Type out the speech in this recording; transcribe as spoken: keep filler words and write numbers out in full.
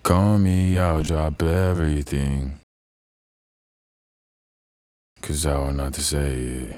Call me, I'll drop everything. Cause I will not to say it.